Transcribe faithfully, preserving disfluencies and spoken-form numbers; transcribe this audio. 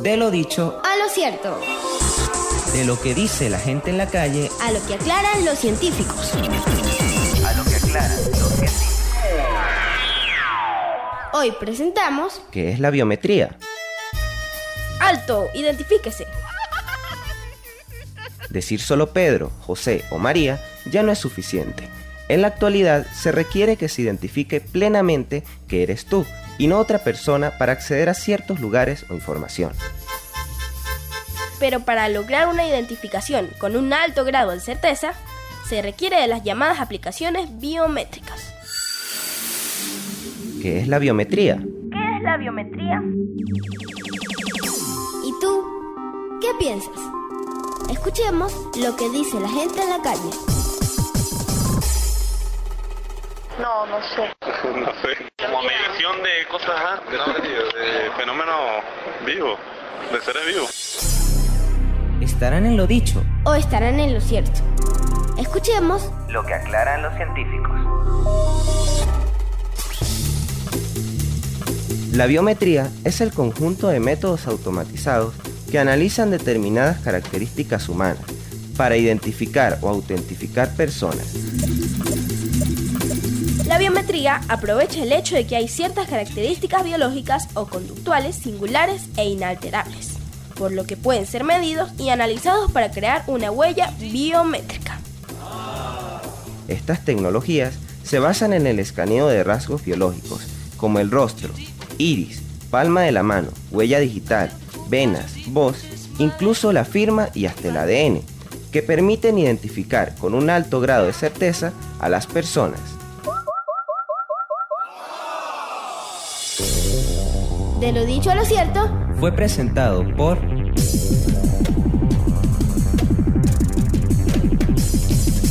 De lo dicho a lo cierto. De lo que dice la gente en la calle a lo que aclaran los científicos. A lo que aclaran los científicos. Hoy presentamos... ¿Qué es la biometría? ¡Alto! ¡Identifíquese! Decir solo Pedro, José o María ya no es suficiente. En la actualidad se requiere que se identifique plenamente que eres tú y no otra persona para acceder a ciertos lugares o información. Pero para lograr una identificación con un alto grado de certeza, se requiere de las llamadas aplicaciones biométricas. ¿Qué es la biometría? ¿Qué es la biometría? ¿Y tú? ¿Qué piensas? Escuchemos lo que dice la gente en la calle. No, no sé. No sé. Como medición de cosas, ¿ah? De, de fenómenos vivos, de seres vivos. ¿Estarán en lo dicho o estarán en lo cierto? Escuchemos lo que aclaran los científicos. La biometría es el conjunto de métodos automatizados que analizan determinadas características humanas para identificar o autentificar personas. La biometría aprovecha el hecho de que hay ciertas características biológicas o conductuales singulares e inalterables, por lo que pueden ser medidos y analizados para crear una huella biométrica. Estas tecnologías se basan en el escaneo de rasgos biológicos, como el rostro, iris, palma de la mano, huella digital, venas, voz, incluso la firma y hasta el A D N, que permiten identificar con un alto grado de certeza a las personas. De lo dicho a lo cierto fue presentado por